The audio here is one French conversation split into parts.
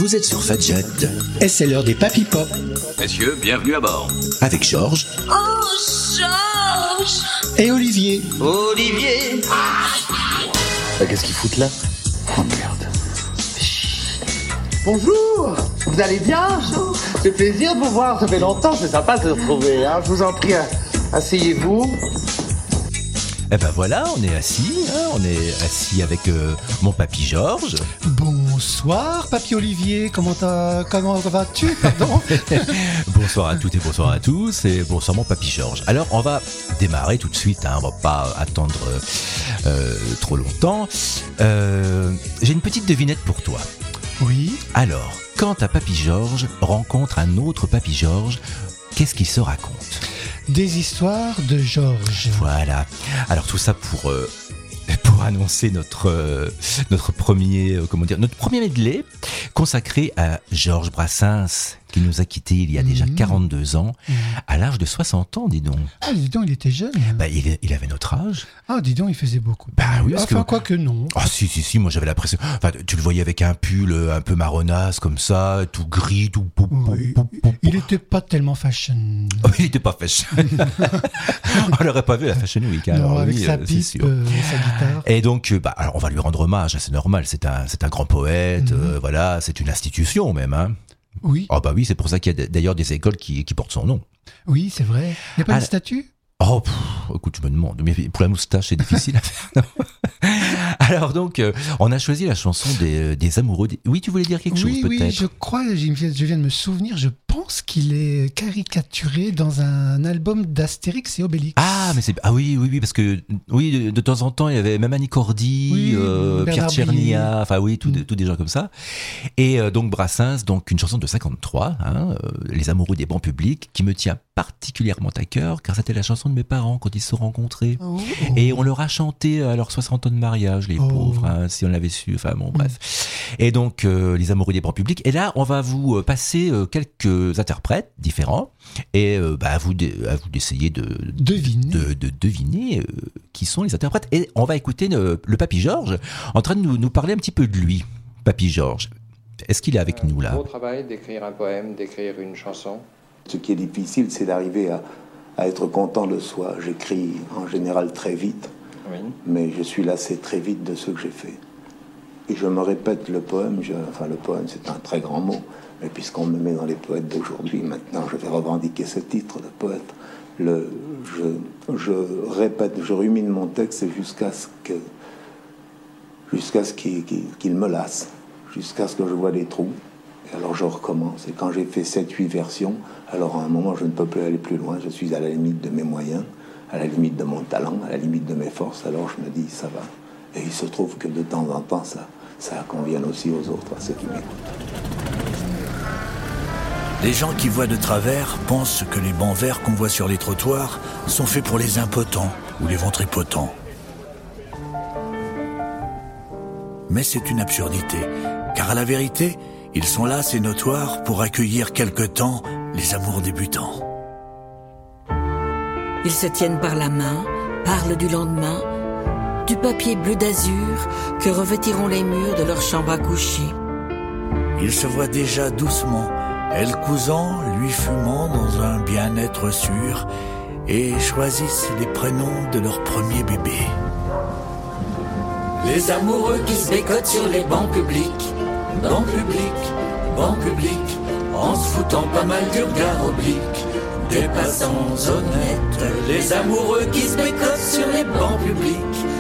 Vous êtes sur Fadjet. Et c'est l'heure des Papy Pop. Messieurs, bienvenue à bord. Avec Georges. Oh, Georges! Et Olivier. Olivier! Qu'est-ce qu'ils foutent là? Oh merde. Bonjour, vous allez bien? C'est plaisir de vous voir, ça fait longtemps, c'est sympa de se retrouver. Hein. Je vous en prie, asseyez-vous. Eh ben voilà, on est assis avec mon papy Georges. Bonsoir, papy Olivier. Comment vas-tu, pardon? Bonsoir à toutes et bonsoir à tous, et bonsoir mon papy Georges. Alors, on va démarrer tout de suite, on va pas attendre trop longtemps. J'ai une petite devinette pour toi. Oui. Alors, quand un papy Georges rencontre un autre papy Georges, qu'est-ce qu'il se raconte? Des histoires de Georges. Voilà. Alors tout ça pour annoncer notre premier medley consacré à Georges Brassens, qui nous a quittés il y a déjà 42 ans, à l'âge de 60 ans, dis donc. Ah, dis donc, il était jeune. Bah, il avait notre âge. Ah, dis donc, il faisait beaucoup. Bah oui, enfin, quoi que non. Ah, si, moi j'avais l'impression. Enfin, tu le voyais avec un pull un peu marronasse, comme ça, tout gris, tout. Oui. Il était pas tellement fashion. Oh, il était pas fashion. On l'aurait pas vu à la Fashion Week. Non, alors, avec oui, sa pipe, sa guitare. Et donc, alors on va lui rendre hommage, c'est normal. C'est un grand poète. Voilà, c'est une institution même. Hein. Oui. Oh bah oui, c'est pour ça qu'il y a d'ailleurs des écoles qui portent son nom. Oui, c'est vrai. Il n'y a pas de statue? Oh, écoute, je me demande. Mais pour la moustache, c'est difficile à faire. Alors donc, on a choisi la chanson des amoureux. Oui, tu voulais dire quelque chose peut-être? Oui, je crois, je viens de me souvenir, je pense qu'il est caricaturé dans un album d'Astérix et Obélix. Oui, parce que oui, de temps en temps, il y avait même Annie Cordy, Pierre Tchernia, enfin oui, tous des gens comme ça. Et donc Brassens, donc une chanson de 53, Les amoureux des bancs publics, qui me tient particulièrement à cœur, car c'était la chanson de mes parents quand ils se sont rencontrés. Et on leur a chanté à leurs 60 ans de mariage, les pauvres, si on l'avait su, enfin bon, bref. Et donc, les amoureux des bancs publics. Et là, on va vous passer quelques interprètes différents, et à vous d'essayer de deviner qui sont les interprètes. Et on va écouter le papy Georges en train de nous parler un petit peu de lui. Papy Georges, est-ce qu'il est avec nous là? C'est un beau travail d'écrire un poème, d'écrire une chanson. Ce qui est difficile, c'est d'arriver à être content de soi. J'écris en général très vite, mais je suis lassé très vite de ce que j'ai fait. Et je me répète le poème, le poème c'est un très grand mot, mais puisqu'on me met dans les poètes d'aujourd'hui, maintenant je vais revendiquer ce titre de poète. Je répète, je rumine mon texte jusqu'à ce qu'il me lasse, jusqu'à ce que je vois des trous. Et alors je recommence. Et quand j'ai fait 7-8 versions, alors à un moment je ne peux plus aller plus loin, je suis à la limite de mes moyens, à la limite de mon talent, à la limite de mes forces, alors je me dis ça va. Et il se trouve que de temps en temps ça convienne aussi aux autres, à ceux qui m'écoutent. Les gens qui voient de travers pensent que les bancs verts qu'on voit sur les trottoirs sont faits pour les impotents ou les ventripotents. Mais c'est une absurdité, car à la vérité, ils sont là, c'est notoire, pour accueillir quelque temps les amours débutants. Ils se tiennent par la main, parlent du lendemain, du papier bleu d'azur que revêtiront les murs de leur chambre à coucher. Ils se voient déjà doucement, elle cousant, lui fumant dans un bien-être sûr, et choisissent les prénoms de leur premier bébé. Les amoureux qui se bécotent sur les bancs publics, bancs publics, en se foutant pas mal du regard oblique des passants honnêtes. Les amoureux qui se bécotent sur les bancs publics,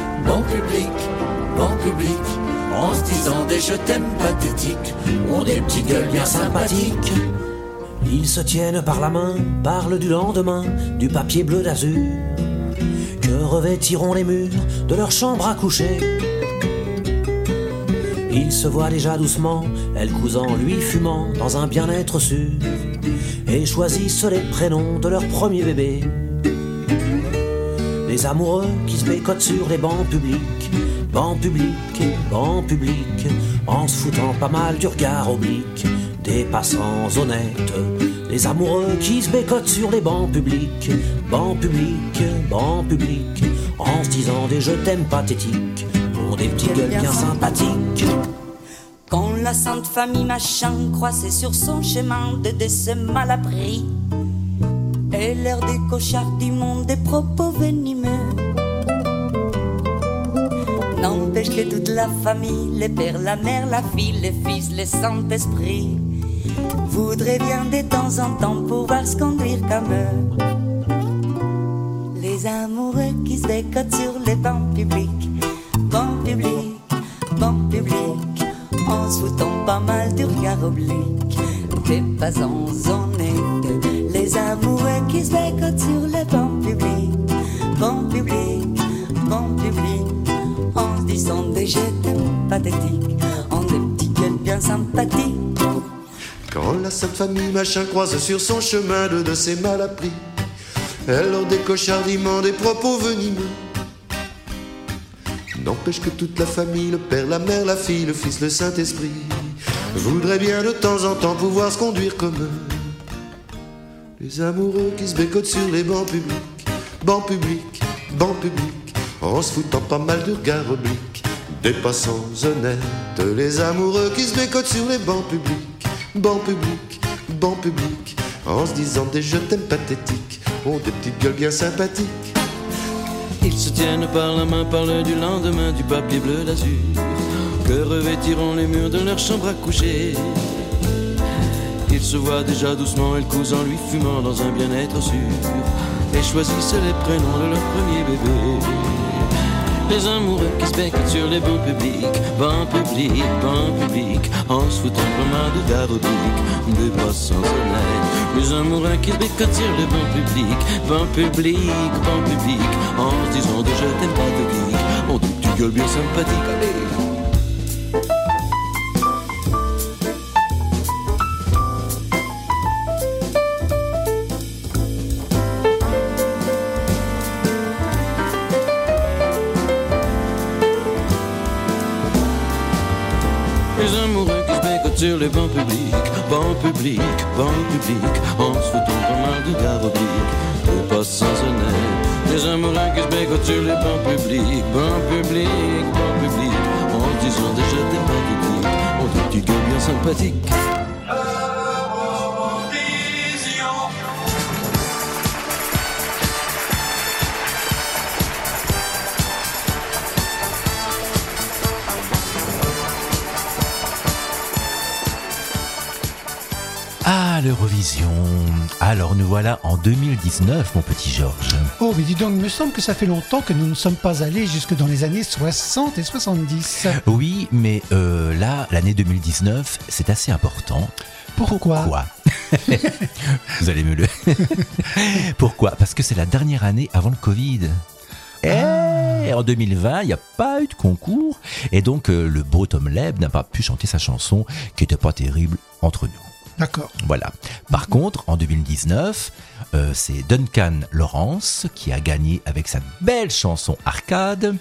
en se disant des je t'aime pathétiques, ont des petites gueules bien sympathiques. Ils se tiennent par la main, parlent du lendemain, du papier bleu d'azur que revêtiront les murs de leur chambre à coucher. Ils se voient déjà doucement, elle cousant, lui fumant, dans un bien-être sûr, et choisissent les prénoms de leur premier bébé. Les amoureux qui se bécotent sur les bancs publics, en se foutant pas mal du regard oblique des passants honnêtes. Les amoureux qui se bécotent sur les bancs publics, en se disant des je t'aime pathétiques, ont des petites gueules bien sympathiques. Quand la sainte famille machin croisait sur son chemin de ces malappris, et l'air des cochards du monde des propos venimeux, n'empêche que toute la famille, les pères, la mère, la fille, les fils, les Saint-Esprit, voudraient bien de temps en temps pouvoir se conduire comme eux. Les amoureux qui se bécotent sur les bancs publics, bancs publics, bancs publics, en se foutant pas mal du regard oblique des passants honnêtes. Les amoureux qui se bécotent sur les bancs publics, bancs publics, bancs publics, en se disant des jeux pathétiques, en des petits gueules bien sympathiques. Quand la sainte famille machin croise sur son chemin de ces malappris, elle leur décoche hardiment des propos venimeux. N'empêche que toute la famille, le père, la mère, la fille, le fils, le Saint-Esprit, voudraient bien de temps en temps pouvoir se conduire comme eux. Les amoureux qui se bécotent sur les bancs publics, bancs publics, bancs publics, en se foutant pas mal du regard oblique des passants honnêtes. Les amoureux qui se bécotent sur les bancs publics, bancs publics, bancs publics, en se disant des je t'aime pathétiques, ont des petites gueules bien sympathiques. Ils se tiennent par la main, parlent du lendemain, du papier bleu d'azur que revêtiront les murs de leur chambre à coucher. Ils se voient déjà doucement, elle cousant, lui fumant dans un bien-être sûr, et choisissent les prénoms de leur premier bébé. Les amoureux qui se bécotent sur les bancs publics, bancs publics, bancs publics, en se foutant vraiment de regard oblique des passants honnêtes. Les amoureux qui se bécotent sur les bancs publics, bancs publics, bancs publics, en se disant de je t'aime pas de geek, ont des petites gueules bien sympathiques. Allez. Sur les bancs publics, bancs publics, bancs publics, en se foutant pas mal de regard oblique des passants honnêtes. Les amoureux qui se bécotent sur les bancs publics, bancs publics, bancs publics, en se disant déjà t'es pas du geek, ont des petites gueules bien sympathiques. L'Eurovision. Alors nous voilà en 2019, mon petit Georges. Oh, mais dis donc, il me semble que ça fait longtemps que nous ne sommes pas allés jusque dans les années 60 et 70. Oui, mais là, l'année 2019, c'est assez important. Pourquoi Vous allez me le... Pourquoi ? Parce que c'est la dernière année avant le Covid. Et en 2020, il n'y a pas eu de concours. Et donc, le beau Tom Leb n'a pas pu chanter sa chanson qui n'était pas terrible entre nous. D'accord. Voilà. Par contre, en 2019, c'est Duncan Lawrence qui a gagné avec sa belle chanson Arcade,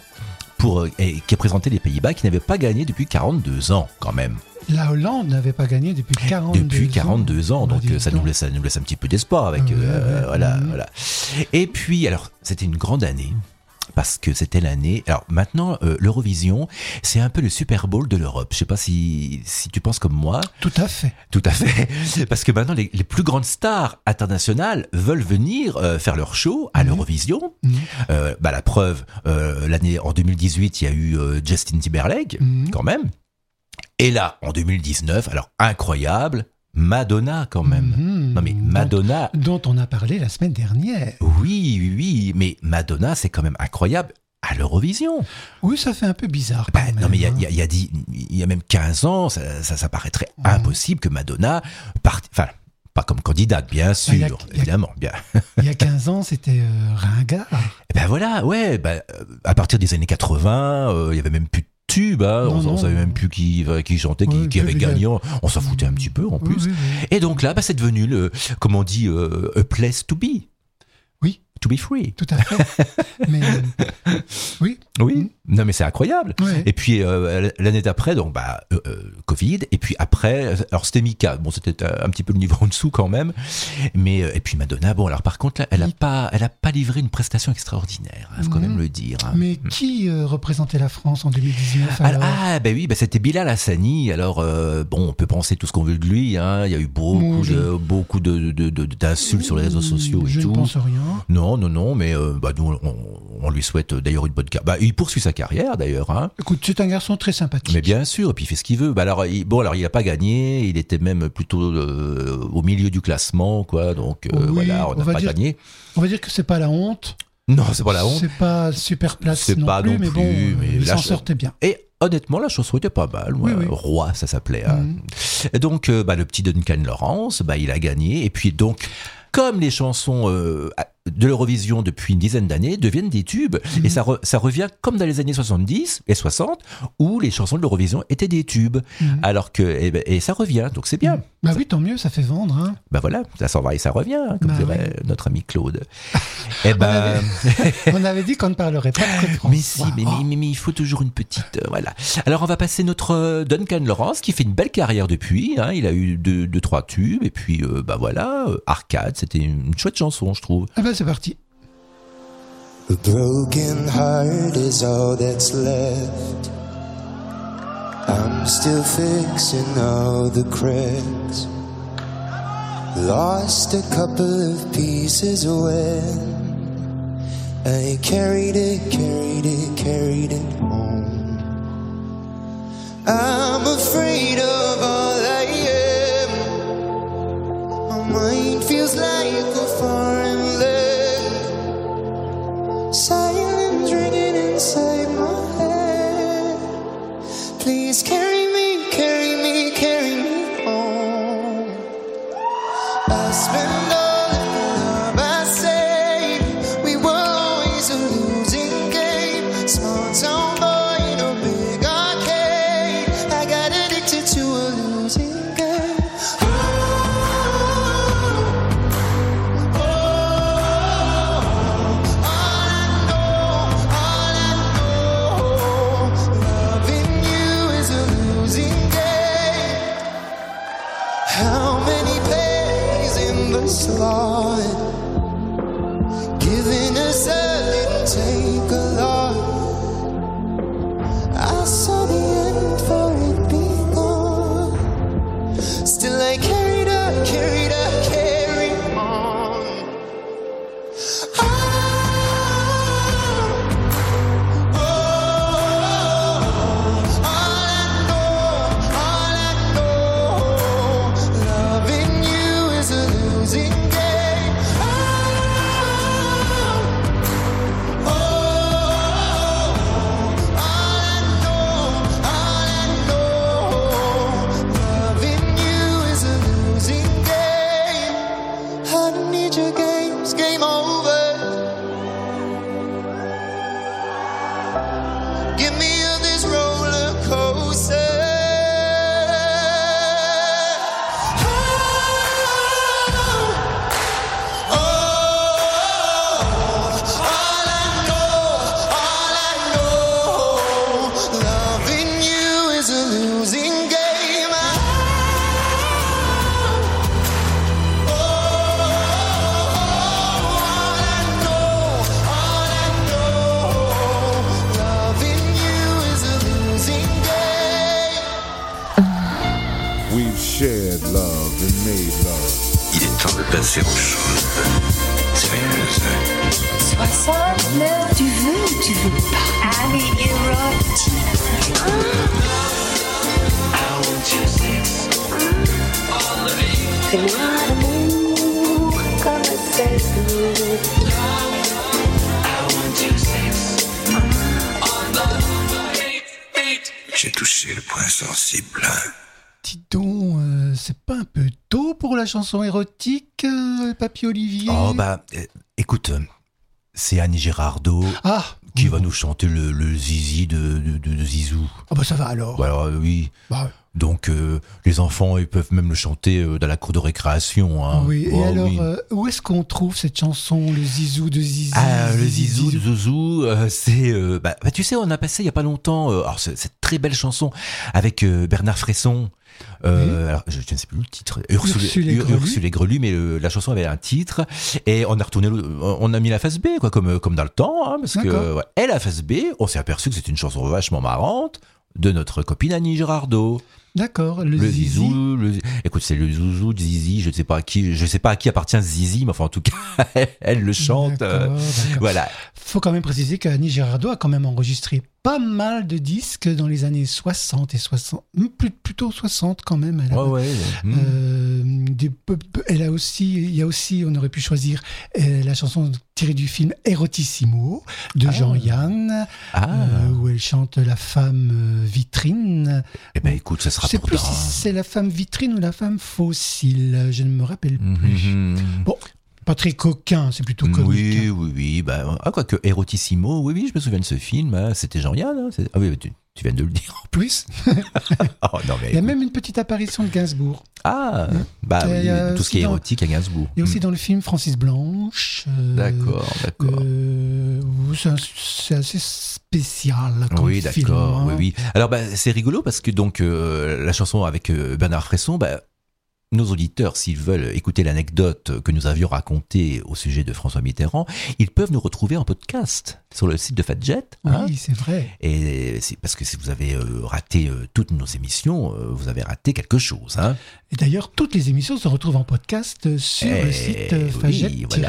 et qui a présenté les Pays-Bas, qui n'avaient pas gagné depuis 42 ans quand même. La Hollande n'avait pas gagné depuis 42 ans, donc ça nous laisse un petit peu d'espoir avec voilà. Et puis, alors, c'était une grande année. Parce que c'était l'année... Alors maintenant, l'Eurovision, c'est un peu le Super Bowl de l'Europe. Je sais pas si tu penses comme moi. Tout à fait. Parce que maintenant, les plus grandes stars internationales veulent venir faire leur show à l'Eurovision. La preuve, l'année en 2018, il y a eu Justin Timberlake, quand même. Et là, en 2019, alors incroyable... Madonna quand même. Non mais Madonna... Dont on a parlé la semaine dernière. Oui, mais Madonna c'est quand même incroyable à l'Eurovision. Oui, ça fait un peu bizarre. Non mais il y a même 15 ans, ça paraîtrait impossible que Madonna parte... Enfin, pas comme candidate, bien sûr, évidemment. Bien. Il y a 15 ans, c'était ringard. Ben voilà, ouais. À partir des années 80, il y avait même plus de tube, hein, on savait même plus qui chantait, qui avait gagné, on s'en foutait un petit peu en plus. Oui. Et donc là, c'est devenu comme on dit, a place to be. Oui. To be free. Tout à fait. Mais Non, mais c'est incroyable. Ouais. Et puis l'année d'après, donc Covid. Et puis après, alors c'était Mika. Bon, c'était un petit peu le niveau en dessous quand même. Mais et puis Madonna. Bon, alors par contre là, elle a pas livré une prestation extraordinaire. Faut quand même le dire. Hein. Mais qui représentait la France en 2019 alors? Oui, c'était Bilal Hassani. Alors bon, on peut penser tout ce qu'on veut de lui. Hein. Il y a eu beaucoup d'insultes sur les réseaux sociaux et tout. Je ne pense rien. Non, mais nous on lui souhaite d'ailleurs une bonne carrière. Il poursuit sa carrière d'ailleurs. Hein. Écoute, c'est un garçon très sympathique. Mais bien sûr, et puis il fait ce qu'il veut. Alors il n'a pas gagné. Il était même plutôt au milieu du classement, quoi. Donc voilà, on n'a pas gagné. On va dire que c'est pas la honte. Non, c'est pas la honte. C'est pas super place non plus, mais bon, il s'en sortait bien. Et honnêtement, la chanson était pas mal. Ouais. Oui. Roi, ça s'appelait. Hein. Et donc, le petit Duncan Lawrence, il a gagné. Et puis donc, comme les chansons de l'Eurovision depuis une dizaine d'années deviennent des tubes, et ça revient comme dans les années 70 et 60 où les chansons de l'Eurovision étaient des tubes, alors que et ça revient, donc c'est bien. Oui, tant mieux, ça fait vendre. Hein. Voilà, ça s'en va et ça revient, hein, comme dirait notre ami Claude. On avait dit qu'on ne parlerait pas de France. Mais si, mais il faut toujours une petite voilà. Alors on va passer notre Duncan Lawrence qui fait une belle carrière depuis. Hein, il a eu 2-3 tubes et puis voilà, Arcade, c'était une chouette chanson, je trouve. C'est parti. A broken heart is all that's left. I'm still fixing all the cracks. Lost a couple of pieces when I carried it home. I'm afraid of all I am. My mind feels like a foreign land. Silence ringing inside my head. Please carry me home. I spend all of the love I saved. We were always a losing game. Small town boy in a big arcade. I got addicted to a losing game. How many plays in the slot? Giving us a little, take a lot. I saw the end for it being gone. Still I carried on. shared love and made love. Il est temps de passer aux choses sérieuses. Sois simple, tu veux ou tu veux pas. Allez, érotique. Fais-moi l'amour comme un saison. J'ai touché le point sensible. Dis donc, c'est pas un peu tôt pour la chanson érotique, Papy Olivier ? Oh bah, écoute, c'est Annie Girardot qui va nous chanter le zizi de Zizou. Ah bah ça va alors. Bah, oui. Bah, donc les enfants, ils peuvent même le chanter dans la cour de récréation. Hein. Oui, et alors, où est-ce qu'on trouve cette chanson, le Zizou de Zizi? Le Zizou de Zouzou, c'est... tu sais, on a passé il n'y a pas longtemps cette très belle chanson avec Bernard Fresson. Alors, je ne sais plus le titre. Ursule et Grelu, mais la chanson avait un titre et on a mis la face B, quoi, comme dans le temps, hein, parce que et la face B, on s'est aperçu que c'était une chanson vachement marrante de notre copine Annie Girardot. D'accord, le Zizou. Écoute, c'est le Zouzou de Zizi. Je sais pas à qui appartient Zizi, mais enfin en tout cas, elle le chante. D'accord. Voilà. Faut quand même préciser qu'Annie Girardot a quand même enregistré pas mal de disques dans les années 60 et 60, plutôt 60 quand même. Elle a aussi, il y a aussi, on aurait pu choisir la chanson tirée du film Erotissimo de Jean-Yann, où elle chante la femme vitrine. Eh ben écoute, ça sera. Je sais plus si c'est la femme vitrine ou la femme fossile, je ne me rappelle plus. Bon. Pas très coquin, c'est plutôt comique. Oui. Quoique Erotissimo, oui, je me souviens de ce film. Hein, c'était Jean-Yann. Hein, ah oui, tu viens de le dire en plus. Il y a même une petite apparition de Gainsbourg. Tout ce qui est érotique à Gainsbourg. Et aussi dans le film Francis Blanche. D'accord. C'est assez spécial comme film. D'accord. Oui. Alors, c'est rigolo parce que donc la chanson avec Bernard Fresson, nos auditeurs, s'ils veulent écouter l'anecdote que nous avions racontée au sujet de François Mitterrand, ils peuvent nous retrouver en podcast sur le site de Fadjet. Oui, c'est vrai. Et c'est parce que si vous avez raté toutes nos émissions, vous avez raté quelque chose. Hein. Et d'ailleurs, toutes les émissions se retrouvent en podcast sur le site Fadjet.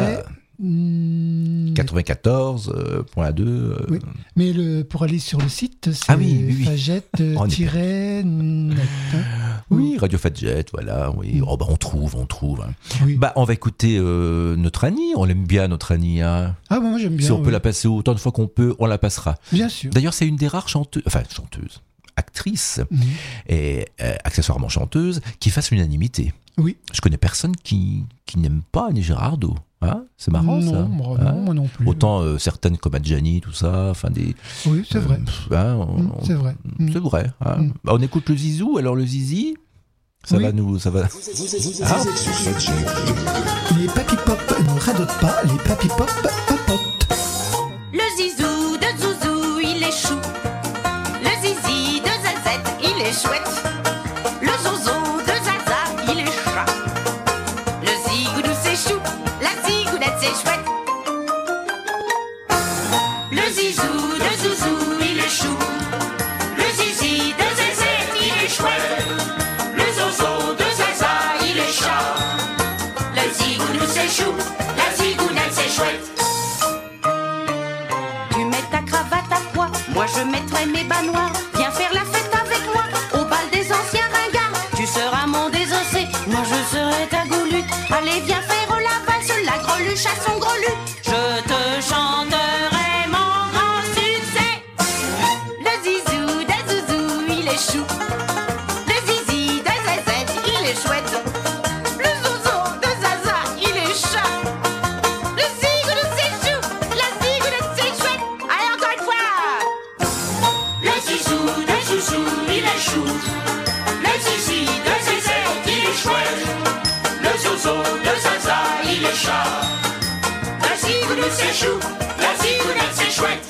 94.2. Oui. Mais pour aller sur le site, c'est Fadjet-net. Oui, Radio Fadjet, voilà. Oui. On trouve. Hein. Oui. On va écouter notre Annie. On l'aime bien, notre Annie. Hein. Moi j'aime bien. Si on peut la passer autant de fois qu'on peut, on la passera. Bien sûr. D'ailleurs, c'est une des rares chanteuses, actrice et accessoirement chanteuse qui fasse l'unanimité. Oui. Je connais personne qui n'aime pas Annie Girardot. Hein, c'est marrant ça. Moi non plus. Autant certaines comme Adjani, tout ça. Oui, c'est vrai. C'est vrai. C'est vrai. Hein. On écoute le Zizou, alors le Zizi. Ça va. Les papy pop ne radotent pas, les papy pop papotent. Le Zizou de Zouzou, il est chou. Le Zizi de Zazette, il est chouette. Le Zozo de Zaza, il est chat. Le Zigoudou c'est chou, la Zigounette c'est chouette. Le Zizou de Zouzou, il est chou. Le Zizi de Zazette, il est chouette. Le Zozo de Zaza, il est chat. Le Zigoudou c'est chou, la Zigounette c'est chouette. Tu mets ta cravate à pois, moi je mettrai mes bas noirs. Viens faire la fête avec moi, au bal des anciens ringards. Tu seras mon désossé, moi je serai ta goulue. Allez viens faire la valse, la greluche à son grelu. Je te chanterai mon grand succès. Le Zizou de Zouzou, il est chou. Le Zizi de Zazette, il est chouette. Le Zozo de Zaza, il est chat. Le Zigoudou c'est chou, la Zigounette c'est chouette. Allez encore une fois. Le Zizou de Zouzou, il est chou. Le Zizi de Zazette, il est chouette. Le Zozo de Zaza, il est chat. La Zigoudou c'est chou, la Zigounette c'est chouette.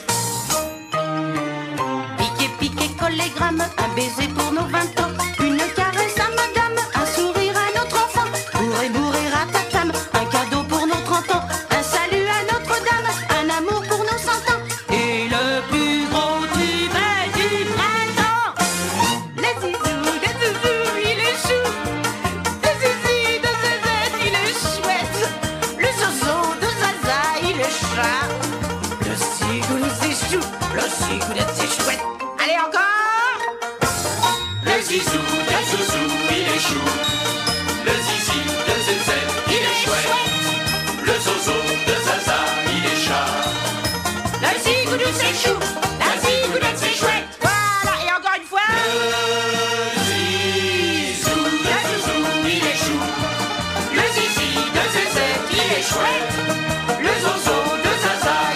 Piqué, piqué, collégramme, un baiser pour nos 20 ans. Une caresse à madame, un sourire à notre enfant. Bourré, bourré, ratatam, un cadeau pour nos 30 ans. Un salut à Notre-Dame, un amour pour nos 100 ans. Et le plus gros tube du printemps. Le Zizou de Zouzou, il est chou. Le Zizi de Zazette, il est chouette. Le Zozo de Zaza, il est chat. Le Zigoudou c'est chou, le Zigounette c'est chouette. Allez encore. Le Zizou de Zouzou, il est chou. Le Zizi de Zazette, il est chouette. Le Zozo de Zaza, il est chat. Le Zigoudou c'est chou, la Zigounette c'est chouette. Voilà, et encore une fois. Le Zizou de Zouzou, il est chou. Le Zizi de Zazette, il est chouette. Le Zozo de Zaza,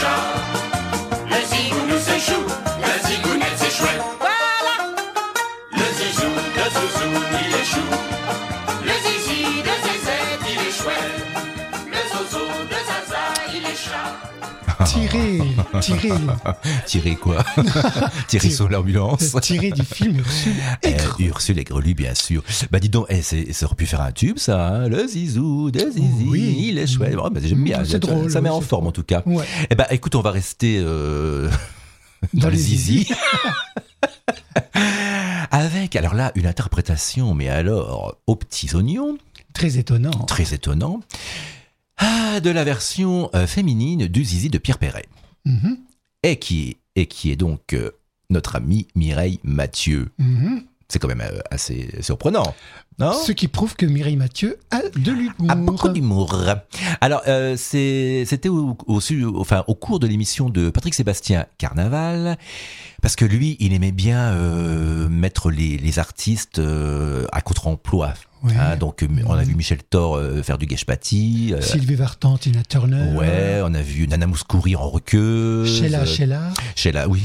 chat. Le zigounou c'est chou, le zigounette c'est chouette. Voilà. Le zizou de zouzou, il est chou. Le zizi de zézette, il est chouette. Le zozo de zaza, il est chat. Tiré quoi? Tiré sur l'ambulance. Tiré du film Ursule et Grelou. Ursule et Grelou, bien sûr. Bah dis donc, ça aurait pu faire un tube, ça, hein, le zizou de zizi, oui. il est chouette. Oh, bah, j'aime bien, c'est drôle. Ça met en forme en tout cas. Ouais. Eh ben, écoute, on va rester dans le zizi. Avec, alors là, une interprétation, mais alors, aux petits oignons. Très étonnant. Très étonnant. De la version féminine du zizi de Pierre Perret. Mm-hmm. Et qui est donc notre amie Mireille Mathieu. Mm-hmm. C'est quand même assez surprenant, non? Ce qui prouve que Mireille Mathieu a de l'humour. A beaucoup d'humour. Alors, c'était au cours de l'émission de Patrick Sébastien Carnaval, parce que lui, il aimait bien mettre les artistes à contre-emploi. Ouais. Hein, donc, on a vu Michel Thor faire du Guèche-Pâtis. Sylvie Vartan, Tina Turner. Ouais, on a vu Nana Mouskouri en requeuse. Sheila, oui.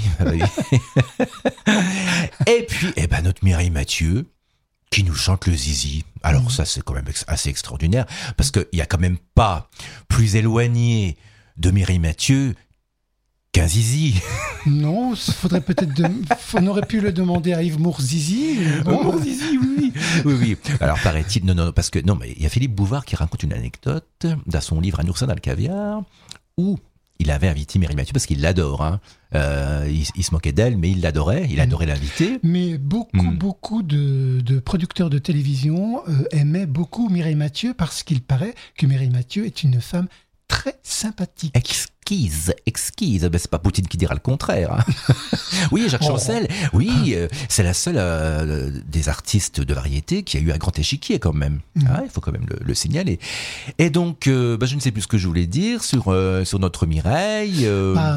Et puis, notre Mireille Mathieu, qui nous chante le zizi. Alors ça, c'est quand même assez extraordinaire, parce qu'il n'y a quand même pas plus éloigné de Mireille Mathieu qu'un zizi. Non, faudrait peut-être on aurait pu le demander à Yves Mourzizi. Bon. Mourzizi, oui. Alors paraît-il, non, parce que mais il y a Philippe Bouvard qui raconte une anecdote dans son livre Un oursin dans le caviar, où il avait invité Mireille Mathieu parce qu'il l'adore. Hein. Il se moquait d'elle, mais il l'adorait. Il adorait l'inviter. Mais beaucoup de producteurs de télévision aimaient beaucoup Mireille Mathieu, parce qu'il paraît que Mireille Mathieu est une femme très sympathique. Exquise. Ben, c'est pas Poutine qui dira le contraire. Hein. Oui, Jacques Chancel. Oui, c'est la seule des artistes de variété qui a eu un grand échiquier quand même. Ah, il faut quand même le signaler. Et donc, je ne sais plus ce que je voulais dire sur notre Mireille.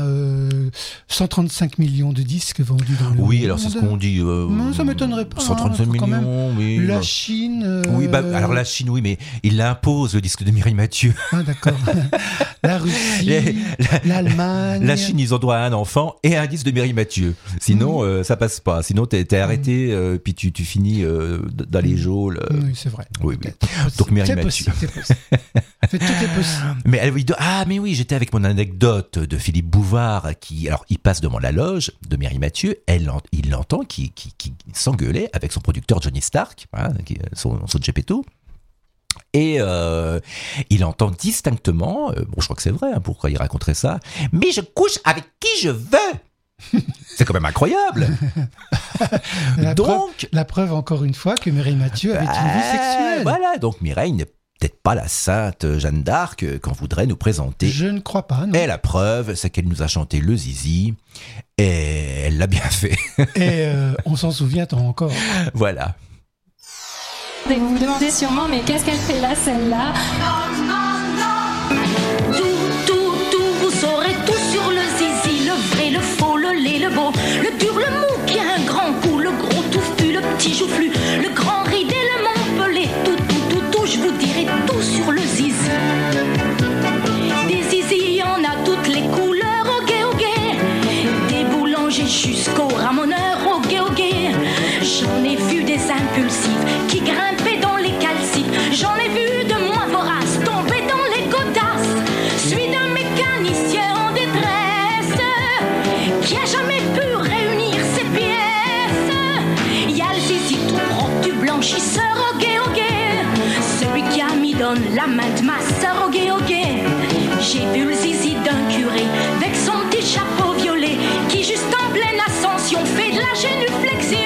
135 millions de disques vendus dans le monde. Oui, alors c'est ce qu'on dit. Ça m'étonnerait pas. 135 millions, oui. La Chine. Oui, alors la Chine, oui, mais il l'impose, le disque de Mireille Mathieu. Ah, d'accord. La Russie, l'Allemagne. La Chine, ils ont droit à un enfant et un disque de Mireille Mathieu. Sinon, ça passe pas. Sinon, t'es arrêté, puis tu finis dans les geôles. Oui, c'est vrai. Oui. Donc Mireille Mathieu. C'est possible. Tout est possible. Mais elle lui dit, mais oui, j'étais avec mon anecdote de Philippe Bouvard il passe devant la loge de Mireille Mathieu. Il l'entend qui s'engueulait avec son producteur Johnny Stark, hein, son Geppetto. Et il entend distinctement, je crois que c'est vrai, hein, pourquoi il raconterait ça, mais je couche avec qui je veux. C'est quand même incroyable. La preuve encore une fois que Mireille Mathieu avait une vie sexuelle. Voilà, donc Mireille n'est peut-être pas la sainte Jeanne d'Arc qu'on voudrait nous présenter. Je ne crois pas, non. Et la preuve, c'est qu'elle nous a chanté le zizi, et elle l'a bien fait. Et on s'en souvient encore. Voilà. Et vous vous demandez sûrement, mais qu'est-ce qu'elle fait là, celle-là? Tout, vous saurez tout sur le zizi, le vrai, le faux, le laid, le beau, le dur, le mou qui a un grand cou, le gros touffu, le petit joufflu, le grand ridé, le montpelé, tout, je vous dirai tout sur le zizi. Des zizi, il y en a toutes les couleurs, au gay, des boulangers jusqu'aux ramoneurs, au gay. J'en ai vu des impulsifs qui grimpaient dans les calcifs. J'en ai vu de moins voraces tomber dans les godasses. Celui d'un mécanicien en détresse qui a jamais pu réunir ses pièces. Il y a le zizi tout propre du blanchisseur au gay. Celui qui a mis dans la main de ma sœur au gay. J'ai vu le zizi d'un curé avec son petit chapeau violet qui juste en pleine ascension fait de la génuflexion.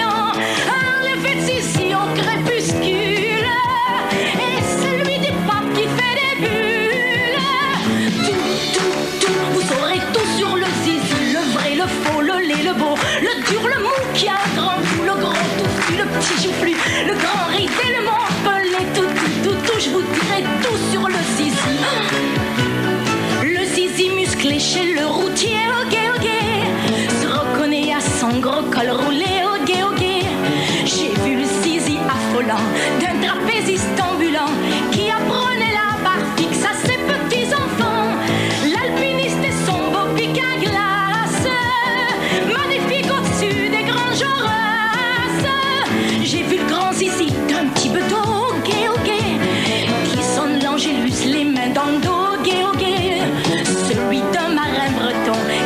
Le dur, le mou qui a un grand cou, le grand touffu, le petit joufflu, le grand ridé, le montpelé, tout, je vous dirai tout sur le zizi. Le zizi musclé chez le routier, au gay, se reconnaît à son gros col roulé, au gay. J'ai vu le zizi affolant d'un trapéziste ambulant qui apprenait la barre fixe à ses petits enfants. L'alpiniste et son beau pic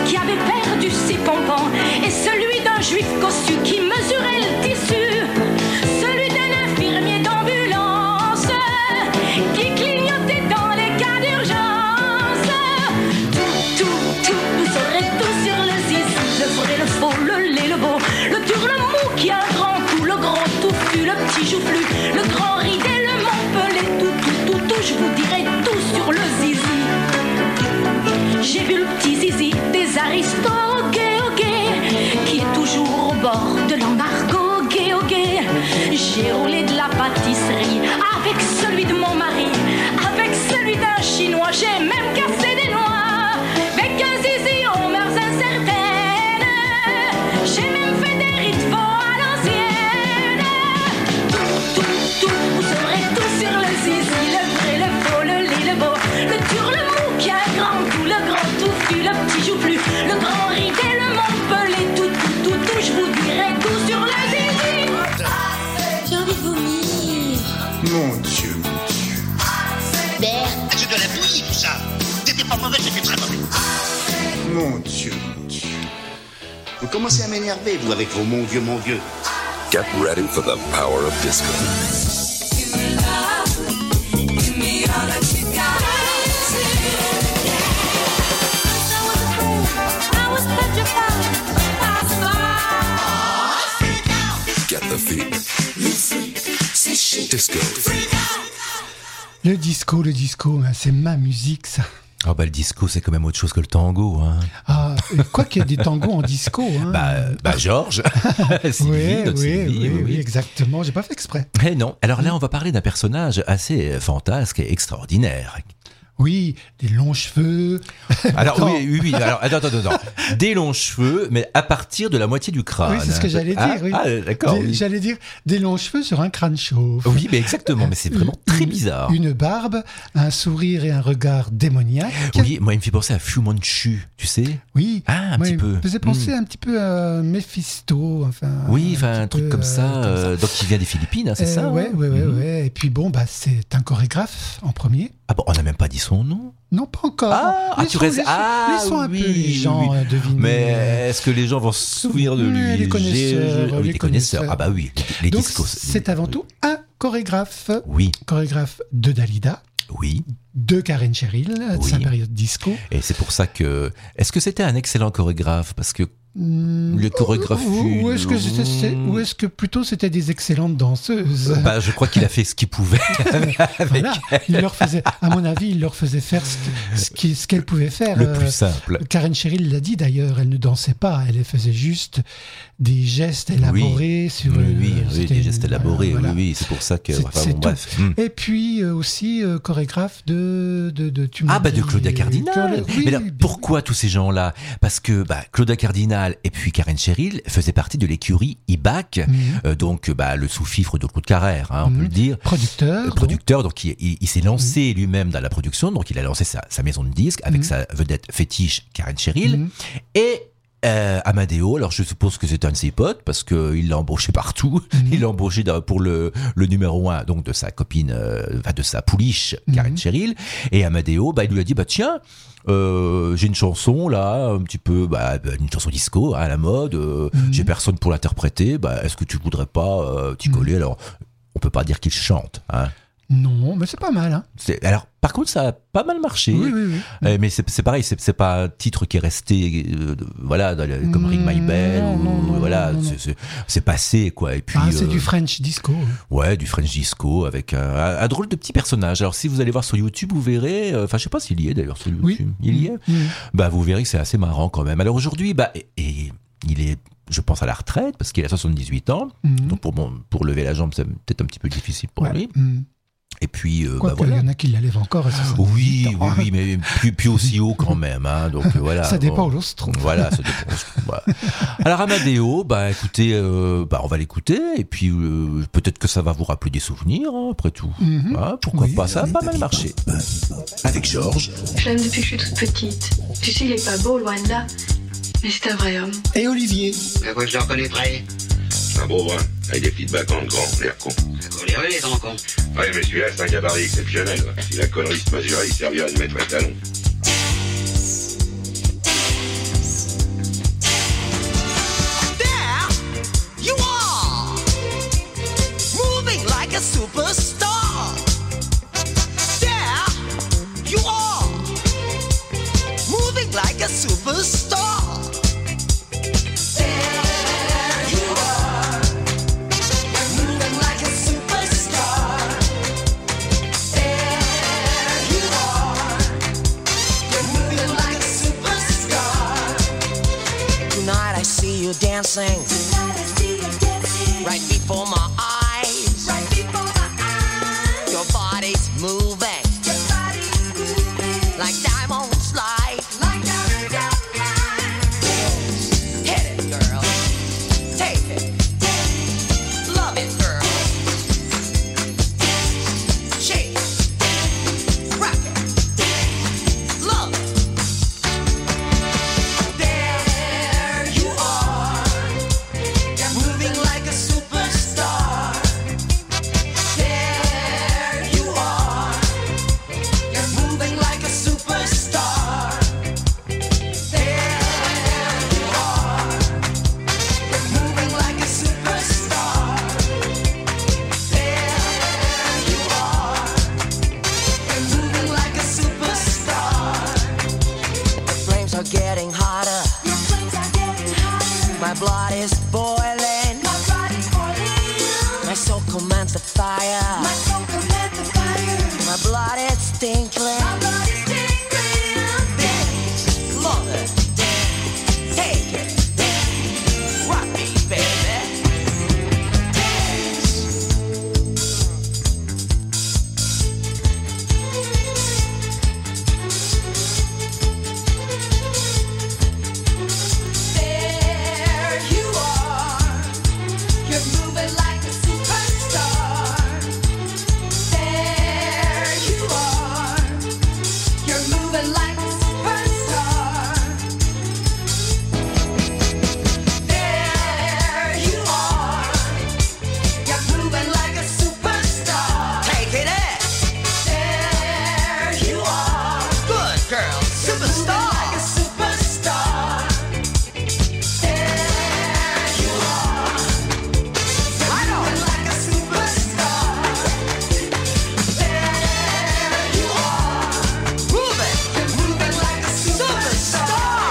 qui avait perdu ses pompons et celui d'un juif cossu qui mesurait le tissu, celui d'un infirmier d'ambulance qui clignotait dans les cas d'urgence. Tout, vous saurez tout sur le zizi, le vrai, le faux, le laid, le beau, le dur, le mou qui a un grand cou, le gros touffu, le petit joufflu, le grand ridé, le montpelé, tout, je vous dirai tout sur le zizi. J'ai vu le petit zizi des aristos, qui est toujours au bord de l'embargo, J'ai roulé de la pâtisserie avec celui de mon mari, avec celui d'un chinois, j'ai même cassé des noix. Avec un zizi aux mœurs incertaines, j'ai même fait des rites faux à l'ancienne. Tout, vous saurez tout sur le zizi, le vrai, le faux, le laid, le beau, le dur, le mou qui a un grand cou, le grand touffu, le petit joufflu, le grand ridé, le montpelé, tout, je vous dirai tout sur le zizi. J'ai envie de vomir. Mon Dieu. Berthe. C'est de la bouillie tout ça. C'était pas mauvais, c'était très mauvais. Mon Dieu. Vous commencez à m'énerver, vous, avec vos mon Dieu, mon Dieu. Get ready for the power of disco. Get the feeling. Disco. Le disco, c'est ma musique, ça. Ah bah le disco, c'est quand même autre chose que le tango. Hein. Ah, quoi qu'il y ait des tangos en disco. Hein. Bah Georges. Oui, exactement. J'ai pas fait exprès. Eh non. Alors là, on va parler d'un personnage assez fantasque et extraordinaire. Oui, des longs cheveux. Alors oui. Alors attends. Des longs cheveux, mais à partir de la moitié du crâne. Oui, c'est ce que j'allais dire. Oui. Ah, d'accord. J'allais dire des longs cheveux sur un crâne chauve. Oui, mais exactement. Mais c'est vraiment très bizarre. Une barbe, un sourire et un regard démoniaque. Oui, moi il me fait penser à Fu Manchu, tu sais. Oui. Ah, un petit peu. Il me faisait penser un petit peu à Mephisto. Oui, un truc comme ça. Donc il vient des Philippines, hein, c'est ça. Ouais. Et puis c'est un chorégraphe en premier. Ah bon, on n'a même pas dit son nom. Non, pas encore. Laissons un peu les gens deviner. Mais est-ce que les gens vont se souvenir de lui? Les connaisseurs. Les connaisseurs. Ah bah oui, les Donc, discos. C'est avant tout un chorégraphe. Oui. Chorégraphe de Dalida. Oui. De Karen Cheryl, de sa période disco. Et c'est pour ça que... Est-ce que c'était un excellent chorégraphe? Parce que le chorégraphe ou est-ce que plutôt c'était des excellentes danseuses? Je crois qu'il a fait ce qu'il pouvait. Voilà. Il leur faisait, à mon avis, il leur faisait faire ce qu'elle pouvait faire. Le plus simple. Karen Cheryl l'a dit d'ailleurs, elle ne dansait pas, elle faisait juste des gestes élaborés. Des gestes élaborés, oui, c'est pour ça que... bref. Et puis aussi chorégraphe de Claudia Cardinal. Mais alors, pourquoi tous ces gens-là? Parce que Claudia Cardinal et puis Karen Cheryl faisaient partie de l'écurie IBAC, donc le sous-fifre de Claude Carrère, on peut le dire. Producteur, donc il s'est lancé lui-même dans la production, donc il a lancé sa maison de disques avec sa vedette fétiche Karen Cheryl, et Amadeo, alors je suppose que c'est un de ses potes parce qu'il l'a embauché partout. Il l'a embauché pour le numéro 1 donc de sa copine, de sa pouliche Karen Cheryl. Et Amadeo, il lui a dit tiens, j'ai une chanson là, un petit peu, une chanson disco à la mode. J'ai personne pour l'interpréter. Est-ce que tu voudrais pas t'y coller? Alors on peut pas dire qu'il chante, hein. Non, mais c'est pas mal. Hein. Alors, par contre, ça a pas mal marché. Oui. Mais c'est pareil, c'est pas un titre qui est resté, comme Ring My Bell. C'est passé, quoi. Et puis, c'est du French disco. Ouais, du French disco avec un drôle de petit personnage. Alors, si vous allez voir sur YouTube, vous verrez. Je sais pas s'il y est d'ailleurs sur YouTube. Oui. Il y est. Vous verrez que c'est assez marrant quand même. Alors aujourd'hui, il est, je pense, à la retraite parce qu'il a 78 ans. Donc pour lever la jambe, c'est peut-être un petit peu difficile pour lui. Et puis, il y en a qui l'élèvent encore. Oui, mais plus aussi haut quand même. Hein, donc voilà. Ça dépend où l'on se trouve. Voilà, ça dépend où on se trouve. Voilà. Alors Amadeo, écoutez, on va l'écouter et puis peut-être que ça va vous rappeler des souvenirs, hein, après tout. Pourquoi pas? Ça a pas mal marché. Avec Georges. Je l'aime depuis que je suis toute petite. Tu sais, il est pas beau, loin de là, mais c'est un vrai homme. Et Olivier. Moi, je le reconnaîtrais. Un beau brun, avec des petites bacantes grands, l'air con. Les rues, les grands cons. Ouais, mais celui-là, c'est un gabarit exceptionnel. Si la connerie se mesurait, il servirait de maître étalon. superstar. There you are, you're moving like a superstar. There you are, you're moving like a superstar. Tonight I see you dancing. Right before my eyes. Right before my eyes. Your body's moving. Your body's moving. Like diamonds light. Like diamonds light. Hit it, girl. Take it. Love it, girl. Shake it. Rock it. Love it. There you are. You're moving like a superstar. There you are. You're moving like a superstar. There you are. You're moving like a superstar. There you are. You're moving like a superstar. The flames are getting hotter. Your flames are getting hotter. My blood is boiling. My blood is boiling. My soul commands the fire. My soul commands the fire. My blood is tingling. My blood is tingling. Dance, love it. Dance, take it. Dance, rock me, baby. Dance. There you are. You're moving like a superstar. There you are. You're moving like a superstar. There you are. You're moving like a superstar. Take it in. There you are. Good girl, superstar. Like a superstar. There you are. I know. Like a superstar. There you are. Move it. You're moving like a superstar.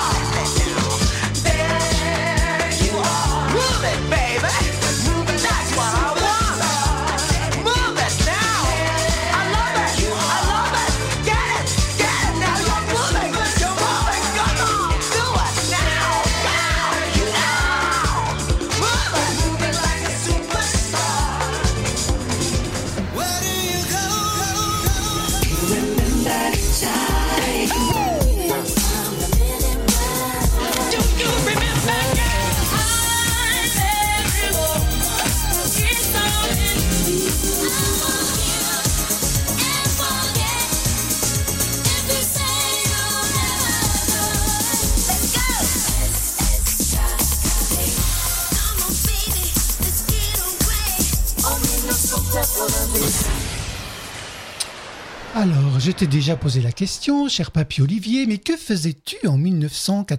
There you are. Move it, baby. That's what I want. Move it now. I love it. I love it. Get it. Get it. Now you're moving. You're moving. Come on. Do it now. Now. Move it. Moving like a superstar. Where do you go? Remember that time. Do you remember, girl? I let you go. It's all in me. I won't give up and forget. If you say you'll never do it, let's go. Come on, baby, let's get away. On est nos sauveteurs pour la vie. Alors, je t'ai déjà posé la question, cher papy Olivier, mais que faisais-tu en 1980 ?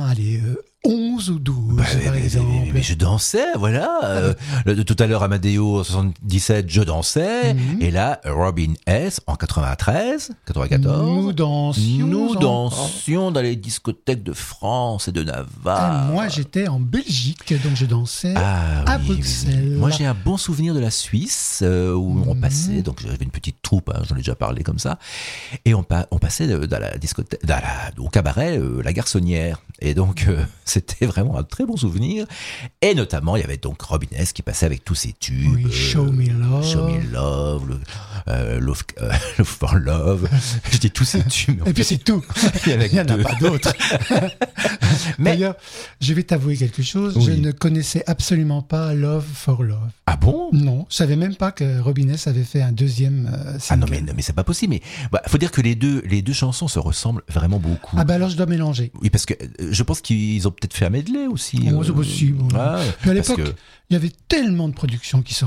Allez, 11 ou 12, par exemple. Mais je dansais, voilà. Tout à l'heure, Amadeo, en 77, je dansais. Et là, Robin S, en 93, 94. Nous dansions dans les discothèques de France et de Navarre. Moi, j'étais en Belgique, donc je dansais à Bruxelles. Oui. Moi, j'ai un bon souvenir de la Suisse, où on passait, donc j'avais une petite troupe, hein, j'en ai déjà parlé comme ça, et on passait dans la discothèque, au cabaret, la Garçonnière. Et donc, c'était vraiment un très bon souvenir. Et notamment, il y avait donc Robin S qui passait avec tous ses tubes. Oui, Show Me Love, Love for Love. Je dis tous ces tubes. Et puis c'est tout. Il n'y en a pas d'autres. D'ailleurs, je vais t'avouer quelque chose. Oui. Je ne connaissais absolument pas Love for Love. Ah bon ? Non, je savais même pas que Robin S avait fait un deuxième single. Ah non, mais c'est pas possible. Mais faut dire que les deux chansons se ressemblent vraiment beaucoup. Ah bah alors je dois mélanger. Oui, parce que je pense qu'ils ont peut-être fait un medley aussi. C'est possible. Puis à l'époque, il y avait tellement de productions qui sortaient.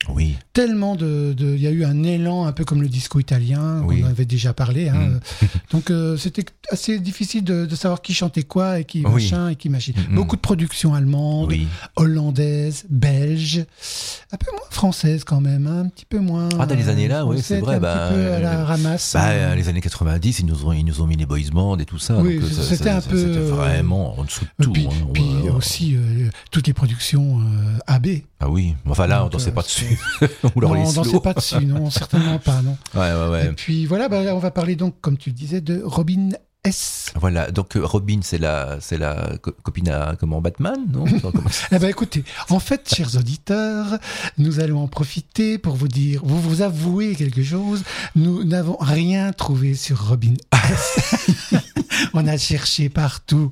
Oui. Tellement il y a eu un élan un peu comme le disco italien, on en avait déjà parlé. Hein. Donc c'était assez difficile de savoir qui chantait quoi et qui machin et qui machine. Beaucoup de productions allemandes, hollandaises, belges, un peu moins françaises quand même, hein, un petit peu moins. Ah, dans les années là, oui, c'est vrai. Un petit peu à la ramasse. Les années 90, ils nous ont mis les boys bands et tout ça. Oui, donc, c'était un peu. C'était vraiment en dessous de tout. Puis aussi toutes les productions AB. Ah oui, enfin là, on ne dansait pas dessus. Non, on ne dansait pas dessus, non, certainement pas, non. Ouais. Et puis voilà, on va parler donc, comme tu le disais, de Robin S. Voilà, donc Robin, c'est la copine à Batman, non? Écoutez, en fait, chers auditeurs, nous allons en profiter pour vous avouer quelque chose. Nous n'avons rien trouvé sur Robin S. On a cherché partout,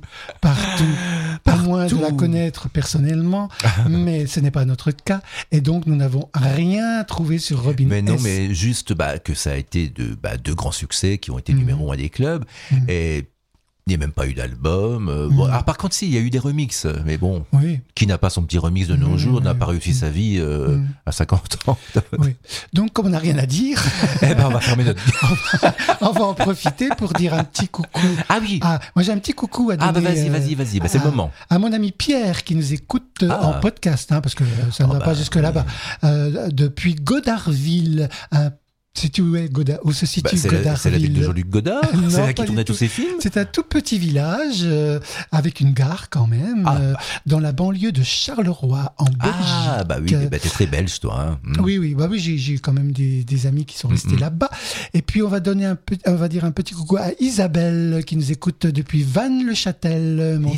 à moins de la connaître personnellement, mais ce n'est pas notre cas, et donc nous n'avons rien trouvé sur Robin S. Mais non, mais juste que ça a été de grands succès qui ont été numéro 1 des clubs, et il n'y a même pas eu d'album. Alors par contre, il y a eu des remixes, mais bon, qui n'a pas son petit remix de nos jours, n'a pas réussi sa vie à 50 ans. Oui. Donc, comme on n'a rien à dire, on va fermer notre on va en profiter pour dire un petit coucou. Ah oui. Moi, j'ai un petit coucou à donner. Vas-y, c'est le moment. À mon ami Pierre qui nous écoute en podcast, parce que ça ne va pas jusque là-bas, depuis Godarville, où se situe Godarville. C'est la ville de Jean-Luc Godard. C'est là qu'il tournait tous ses films. C'est un tout petit village avec une gare quand même, dans la banlieue de Charleroi en Belgique. Oui, t'es très belge toi. Hein. Oui, j'ai quand même des amis qui sont restés là-bas. Et puis on va dire un petit coucou à Isabelle qui nous écoute depuis Vannes-le-Châtel, mon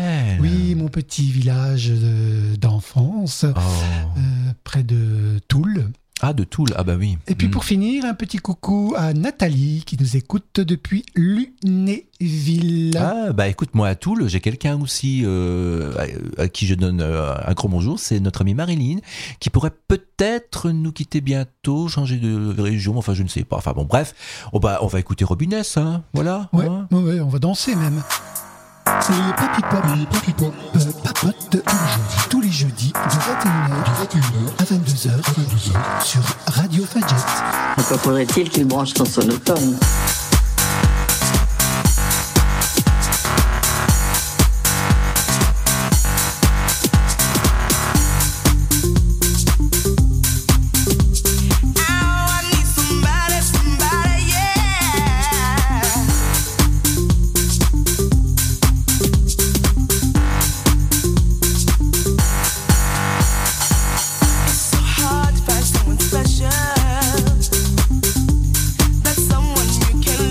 petit village d'enfance, près de Toul. Ah, de Toul, oui. Et puis pour finir, un petit coucou à Nathalie qui nous écoute depuis Lunéville. Écoute, moi à Toul, j'ai quelqu'un aussi à qui je donne un gros bonjour, c'est notre amie Marilyn, qui pourrait peut-être nous quitter bientôt, changer de région, enfin je ne sais pas. Enfin bon, bref, on va écouter Robin S, hein, voilà. Ouais, on va danser même. C'est les Papy Pop papote tous les jeudis de 21h à 22h sur Radio Fadjet. Encore faudrait-il qu'il branche son sonotone. Special, that someone you can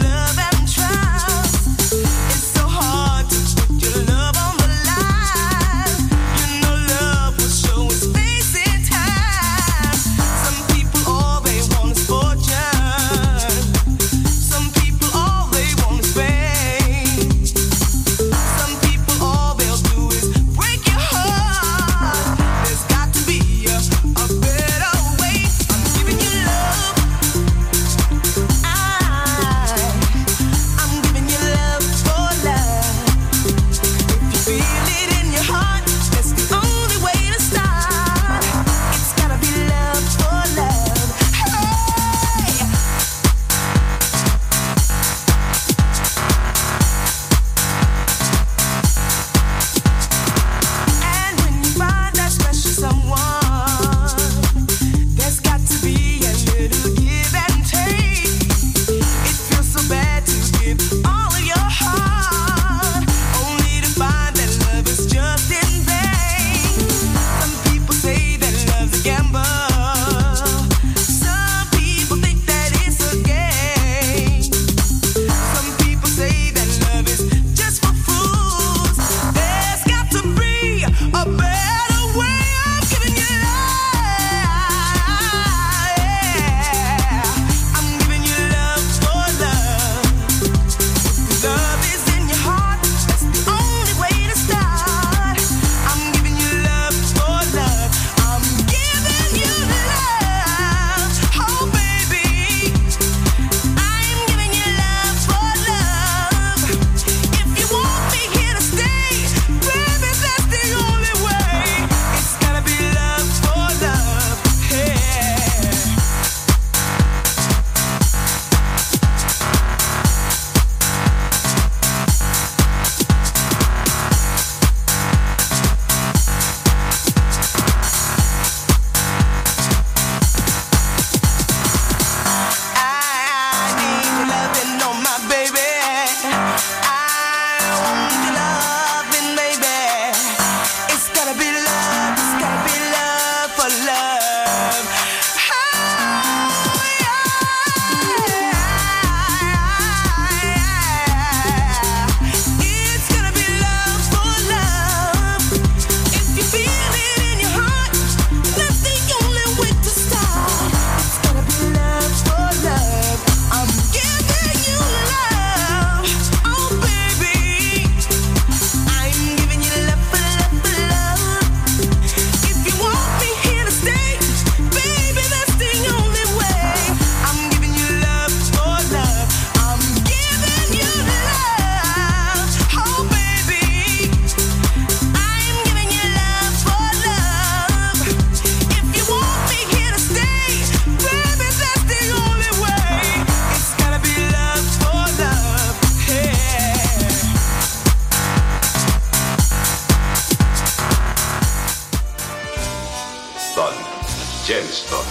James Bond.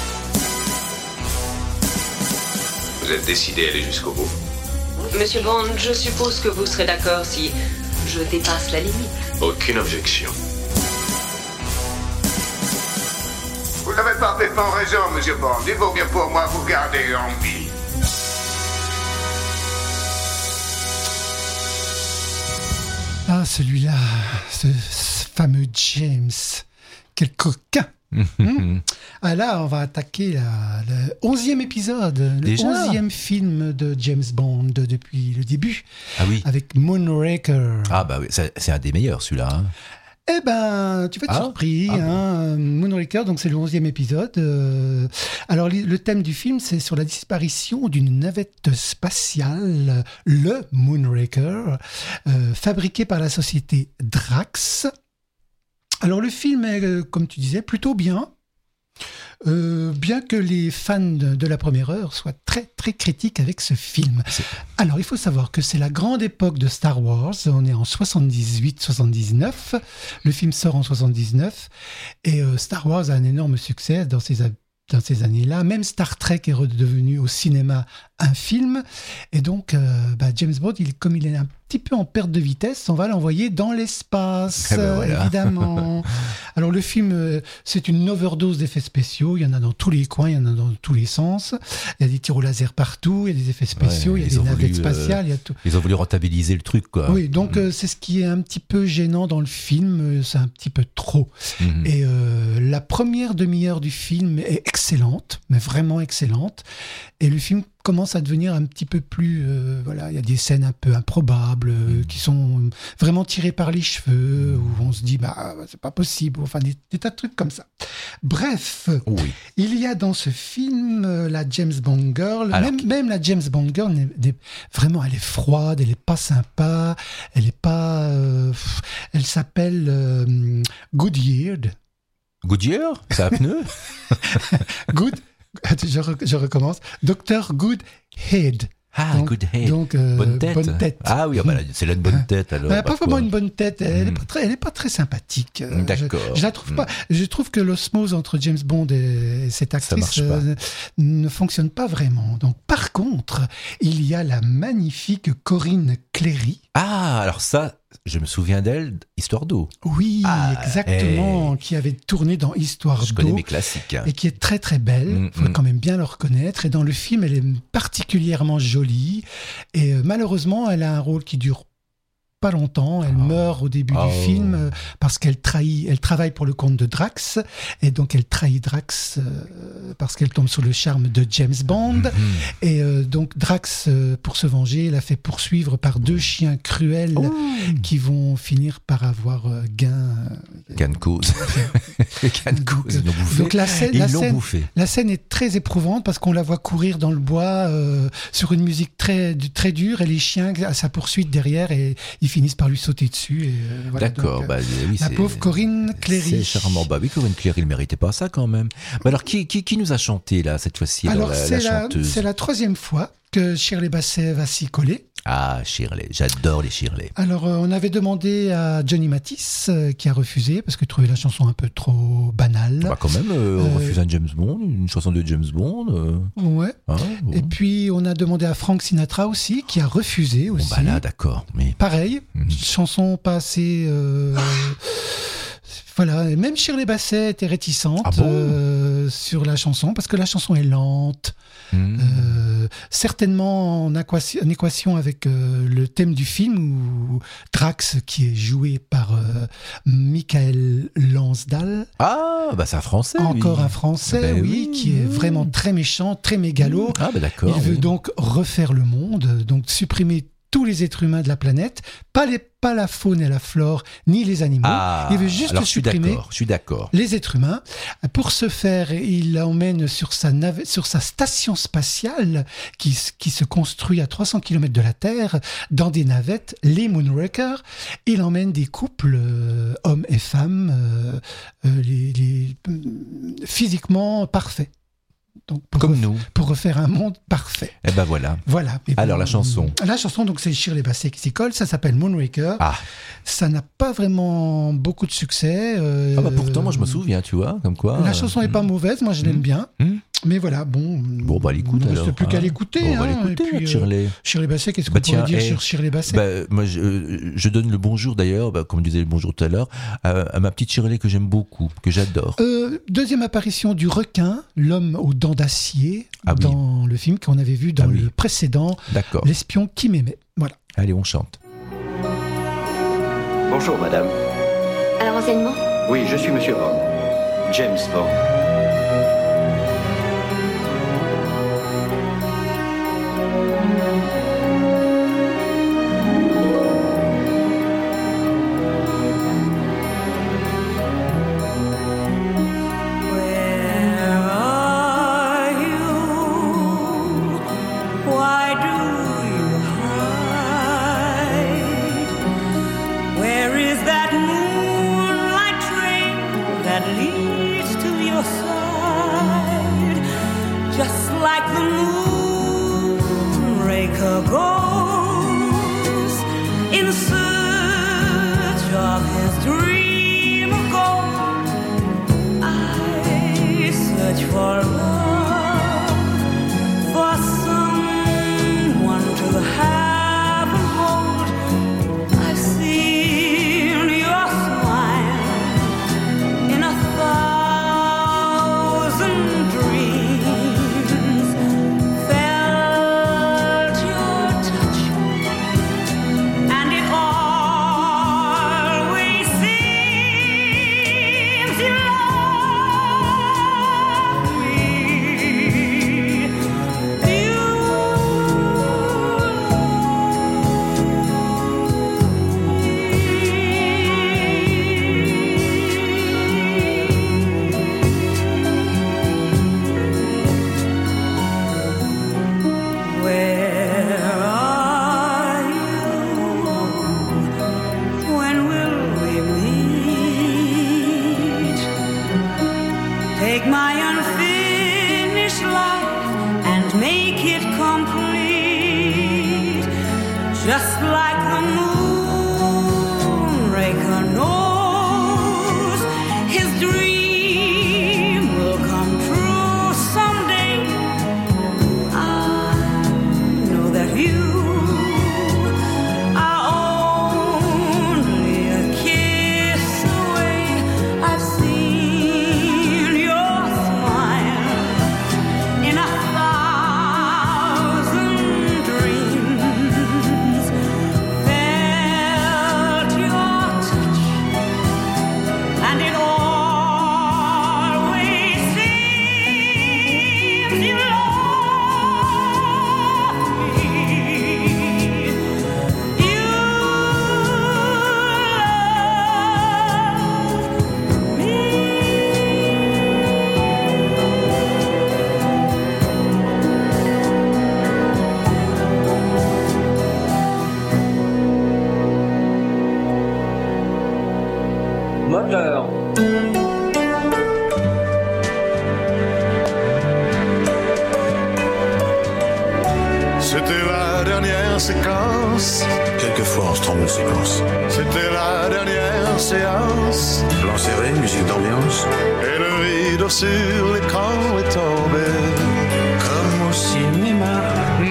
Vous êtes décidé à aller jusqu'au bout? Monsieur Bond, je suppose que vous serez d'accord si je dépasse la limite. Aucune objection. Vous avez parfaitement raison, monsieur Bond. Il vaut bien pour moi vous garder en vie. Ah, celui-là, ce fameux James. Quel coquin! Ah là, on va attaquer le 11e épisode, le 11e film de James Bond depuis le début. Ah oui. Avec Moonraker. Ah bah oui, c'est un des meilleurs celui-là. Hein. Eh ben, tu vas être surpris. Hein. Moonraker, donc c'est le 11e épisode. Alors, le thème du film, c'est sur la disparition d'une navette spatiale, le Moonraker, fabriqué par la société Drax. Alors, le film est, comme tu disais, plutôt bien. Bien que les fans de la première heure soient très très critiques avec ce film. Alors il faut savoir que c'est la grande époque de Star Wars, on est en 78-79, le film sort en 79, et Star Wars a un énorme succès dans ces années-là. Même Star Trek est redevenu au cinéma un film, et donc James Bond, comme il est un petit peu en perte de vitesse, on va l'envoyer dans l'espace, voilà. Évidemment. Alors le film, c'est une overdose d'effets spéciaux, il y en a dans tous les coins, il y en a dans tous les sens, il y a des tirs au laser partout, il y a des effets spéciaux, il y a des navettes spatiales, il y a tout. Ils ont voulu rentabiliser le truc, quoi. Oui, donc c'est ce qui est un petit peu gênant dans le film, c'est un petit peu trop. Et la première demi-heure du film est excellente, mais vraiment excellente, et le film commence à devenir un petit peu plus... il y a des scènes un peu improbables qui sont vraiment tirées par les cheveux, où on se dit, c'est pas possible, enfin des tas de trucs comme ça. Bref, il y a dans ce film la James Bond Girl, même la James Bond Girl, vraiment, elle est froide, elle est pas sympa, elle est pas... elle s'appelle Goodyear. Goodyear? C'est un pneu? Je recommence. Dr Goodhead. Ah, Goodhead. Donc, bonne tête. Ah oui, c'est là une bonne tête. Alors, pas vraiment une bonne tête. Elle est pas très sympathique. D'accord. Je la trouve pas. Je trouve que l'osmose entre James Bond et cette actrice ne fonctionne pas vraiment. Donc, par contre, il y a la magnifique Corinne Cléry. Ah, alors ça, je me souviens d'elle, Histoire d'eau. Oui, exactement, qui avait tourné dans Histoire d'eau. Je connais mes classiques. Et qui est très très belle, faut quand même bien le reconnaître. Et dans le film, elle est particulièrement jolie. Et malheureusement, elle a un rôle qui dure pas longtemps. Elle meurt au début du film parce qu'elle travaille pour le compte de Drax. Et donc, elle trahit Drax parce qu'elle tombe sous le charme de James Bond. Et donc, Drax, pour se venger, la fait poursuivre par deux chiens cruels qui vont finir par avoir gain de cause. Ils l'ont bouffé. Donc, la scène est très éprouvante parce qu'on la voit courir dans le bois sur une musique très, très dure et les chiens à sa poursuite derrière et ils finissent par lui sauter dessus. Et, D'accord. Donc, la pauvre Corinne Cléry. C'est charmant. Oui, Corinne Cléry, il ne méritait pas ça quand même. Alors, qui nous a chanté là cette fois-ci? Alors, la chanteuse. C'est la 3e fois que Shirley Bassey va s'y coller. Ah, Shirley, j'adore les Shirley. Alors, on avait demandé à Johnny Matisse, qui a refusé, parce qu'il trouvait la chanson un peu trop banale. Quand même, on refuse un James Bond, une chanson de James Bond. Ouais. Et puis, on a demandé à Frank Sinatra aussi, qui a refusé aussi. Bon, là, d'accord. Mais... Pareil, chanson pas assez... Voilà, et même Shirley Bassey était réticente sur la chanson, parce que la chanson est lente, certainement en équation avec le thème du film, où Drax, qui est joué par Michael Lansdale. Ah, c'est un Français. Encore un Français, qui est vraiment très méchant, très mégalo. D'accord. Il veut donc refaire le monde, donc supprimer tous les êtres humains de la planète, pas la faune et la flore, ni les animaux. Il veut juste supprimer les êtres humains. Pour ce faire, il l'emmène sur sa station spatiale qui se construit à 300 km de la Terre, dans des navettes, les Moonraker. Il emmène des couples, hommes et femmes, physiquement parfaits. Donc nous. Pour refaire un monde parfait. Et ben voilà. Voilà. Alors la chanson. La chanson, donc c'est Shirley Bassey qui s'y colle. Ça s'appelle Moonraker. Ça n'a pas vraiment beaucoup de succès. Pourtant, moi je me souviens, tu vois, comme quoi. La chanson est pas mauvaise, moi je l'aime bien. Mais voilà, bon. Bon, bah l'écoute alors. Il ne reste plus qu'à l'écouter. On va l'écouter, Shirley. Shirley Bassey, qu'est-ce qu'on pourrait dire sur Shirley Bassey? Moi, je donne le bonjour d'ailleurs, comme je disais le bonjour tout à l'heure, à ma petite Shirley que j'aime beaucoup, que j'adore. Deuxième apparition du requin, l'homme aux dents d'acier, dans le film qu'on avait vu dans le précédent, L'espion qui m'aimait. Voilà. Allez, on chante. Bonjour, madame. Un renseignement? Oui, je suis monsieur Bond. James Bond. C'était la dernière séquence. Quelquefois on se trompe de séquence. C'était la dernière séance. Plan serré, musique d'ambiance. Et le rideau sur l'écran est tombé. Comme au cinéma.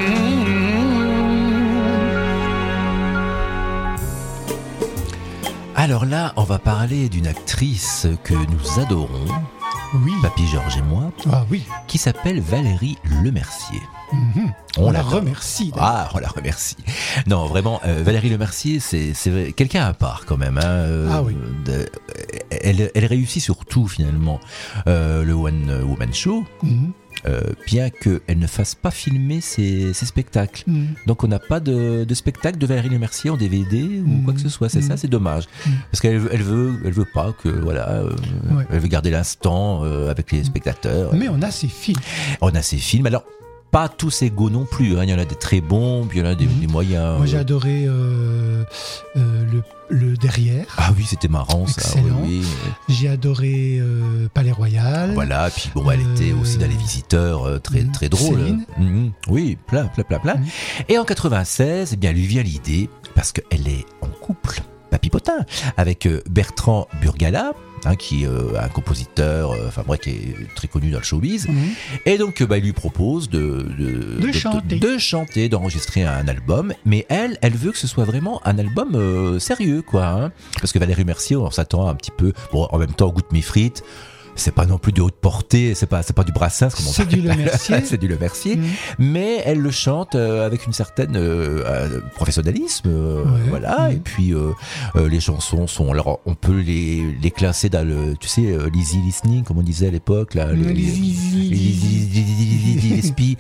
Alors là, on va parler d'une actrice que nous adorons. Oui. Papy Georges et moi. Ah oui. Qui s'appelle Valérie Lemercier. Mm-hmm. On la remercie. Ah, on la remercie. Non, vraiment, Valérie Lemercier, c'est quelqu'un à part quand même. Ah oui. Elle réussit surtout finalement le One Woman Show. Mm-hmm. Bien qu'elle ne fasse pas filmer ses spectacles. Donc on n'a pas de spectacle de Valérie Lemercier en DVD ou quoi que ce soit. C'est ça, c'est dommage. Parce qu'elle veut pas que elle veut garder l'instant avec les spectateurs. Mais on a ses films. On a ses films. Alors pas tous égaux non plus. Il y en a des très bons, puis il y en a des moyens. Moi, j'ai adoré le derrière. Ah oui, c'était marrant ça. Excellent. Oui. J'ai adoré Palais Royal. Voilà, puis bon, elle était aussi dans Les Visiteurs, très drôle. Oui, plein. Et en 96, eh bien, lui vient l'idée, parce qu'elle est en couple, Papy Potin, avec Bertrand Burgala, qui est un compositeur, qui est très connu dans le showbiz. Et donc, il lui propose de chanter, d'enregistrer un album. Mais elle veut que ce soit vraiment un album sérieux, quoi. Parce que Valérie Mercier, on s'attend un petit peu. Bon, en même temps, Goûte mes frites. C'est pas non plus de haute portée, c'est pas du Brassens comme on c'est du Le Mercier. C'est du Le Mercier, mais elle le chante avec une certaine professionnalisme, voilà. Et puis les chansons sont, alors on peut les classer dans le, tu sais, l'easy listening comme on disait à l'époque, là, les spies.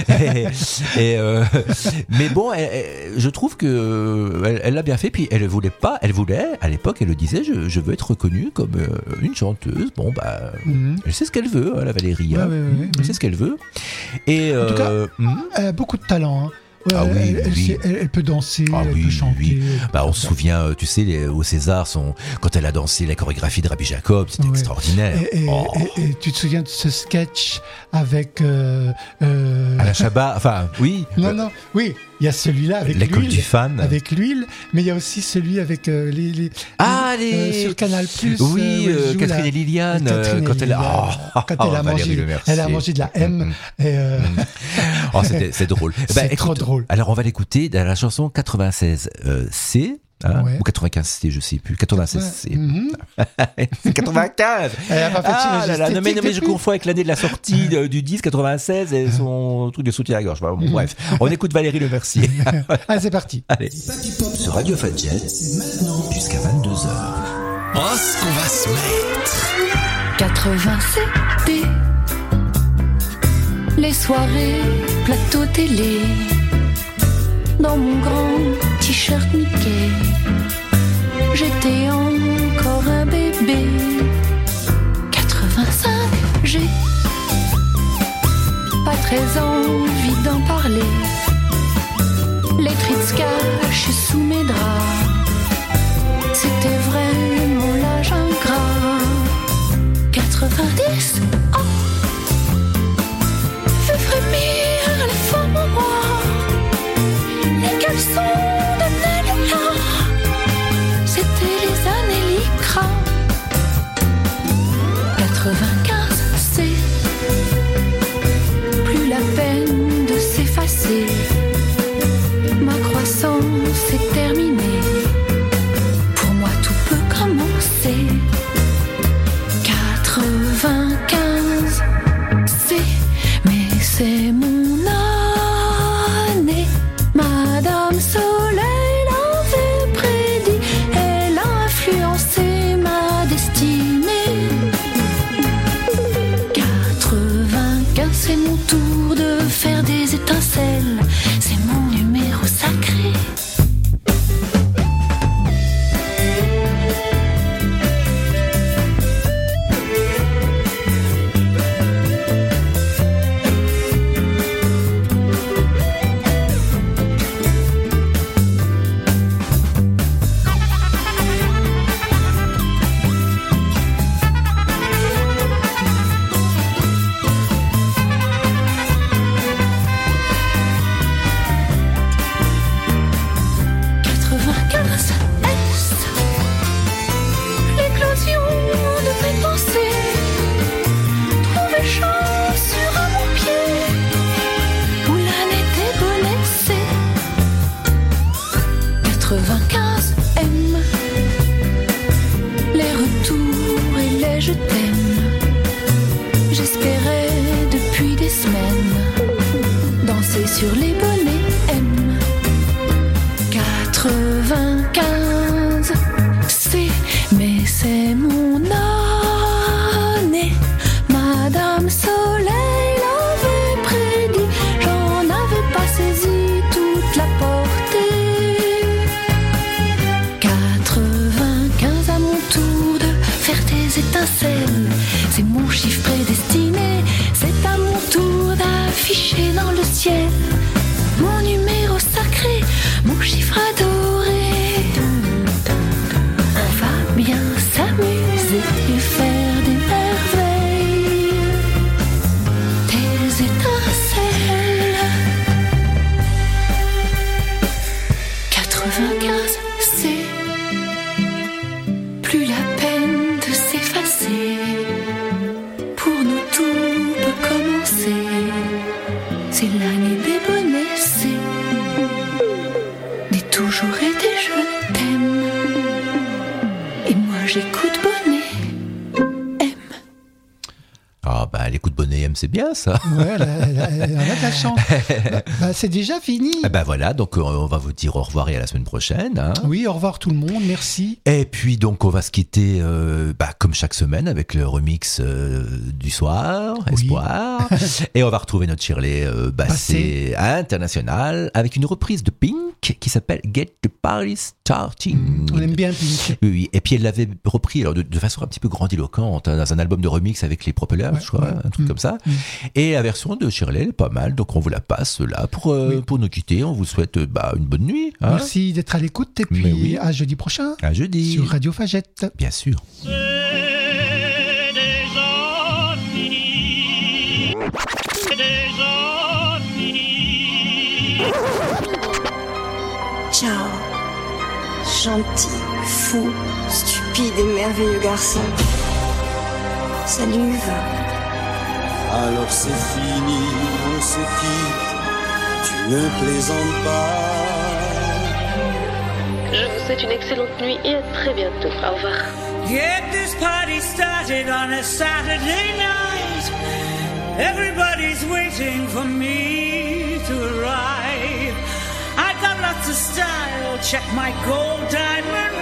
Mais bon, je trouve que elle l'a bien fait. Puis elle voulait à l'époque, elle le disait, je veux être reconnue comme une chanteuse. Bon bah. Elle sait ce qu'elle veut, la Valérie. Elle sait ce qu'elle veut. Et en tout cas, elle a beaucoup de talent. Elle peut danser, elle peut chanter. On se souvient, tu sais, au César, quand elle a dansé la chorégraphie de Rabbi Jacob, c'était extraordinaire. Et tu te souviens de ce sketch avec Alain Chabat, oui. Oui, il y a celui-là avec l'école l'huile, du fan. avec l'huile, mais il y a aussi celui avec sur Canal+. Oui, Catherine et Liliane, quand elle a mangé de la M. C'est drôle. C'est trop drôle. Alors on va l'écouter dans la chanson 96 C. Ou 95 C, je sais plus. 96 C. C'est 95. Non mais je confonds avec l'année de la sortie du disque 96 et son truc de soutien à la gorge. Bref, on écoute Valérie Le Mercier. Allez, c'est parti. Allez. Sur Radio Fadjet, jusqu'à 22h. Oh, ce qu'on va se mettre. 87 D. Les soirées, plateau télé. Dans mon grand t-shirt Mickey, j'étais encore un bébé. 85, j'ai pas très envie d'en parler. Les trides se cachent sous mes draps. C'était vraiment l'âge ingrat. 90, fait frémir les femmes en moi. Les caleçons de Néléa, c'était les années Lycra. 95, c'est plus la peine de s'effacer. Ma croissance est terminée. Pour moi, tout peut commencer. 95, c'est mon année. Madame Soleil l'avait prédit, elle a influencé ma destinée. 95, c'est mon tour de faire des étincelles, c'est mon numéro sacré. Sur les bonnets M. 95, mais c'est mon année. Madame Soleil l'avait prédit, j'en avais pas saisi toute la portée. 95, à mon tour de faire des étincelles, c'est mon chiffre prédestiné. C'est à mon tour d'afficher dans le s'amuser et faire des merveilles, des étincelles. 95, c'est plus la peine de s'effacer. Pour nous tout peut commencer. C'est l'année des bonnets, c'est des toujours et des je t'aime. Et moi j'écoute Bonnet M. Ah bah l'écoute Bonnet M, c'est bien ça. Ouais, elle a de la chance. C'est déjà fini. Bah voilà, donc on va vous dire au revoir et à la semaine prochaine. Hein. Oui, au revoir tout le monde, merci. Et puis donc on va se quitter comme chaque semaine avec le remix du soir, Espoir. Et on va retrouver notre Shirley c'est international avec une reprise de Pink qui s'appelle Get the Party Starting. On aime bien Pink. Oui, et puis elle l'avait repris alors, de façon un petit peu grandiloquente dans un album de remix avec les Propellers, je crois, un truc comme ça. Et la version de Shirley, elle est pas mal, donc on vous la passe là pour nous quitter. On vous souhaite une bonne nuit. Hein. Merci d'être à l'écoute et puis à jeudi prochain. À jeudi. Sur Radio Fagette. Bien sûr. Ciao, gentil, fou, stupide et merveilleux garçon. Salut, va. Alors c'est fini, on se quitte, tu ne plaisantes pas. Je vous souhaite une excellente nuit et à très bientôt. Au revoir. Get this party started on a Saturday night. Everybody's waiting for me to arrive. I got lots of style, check my gold diamond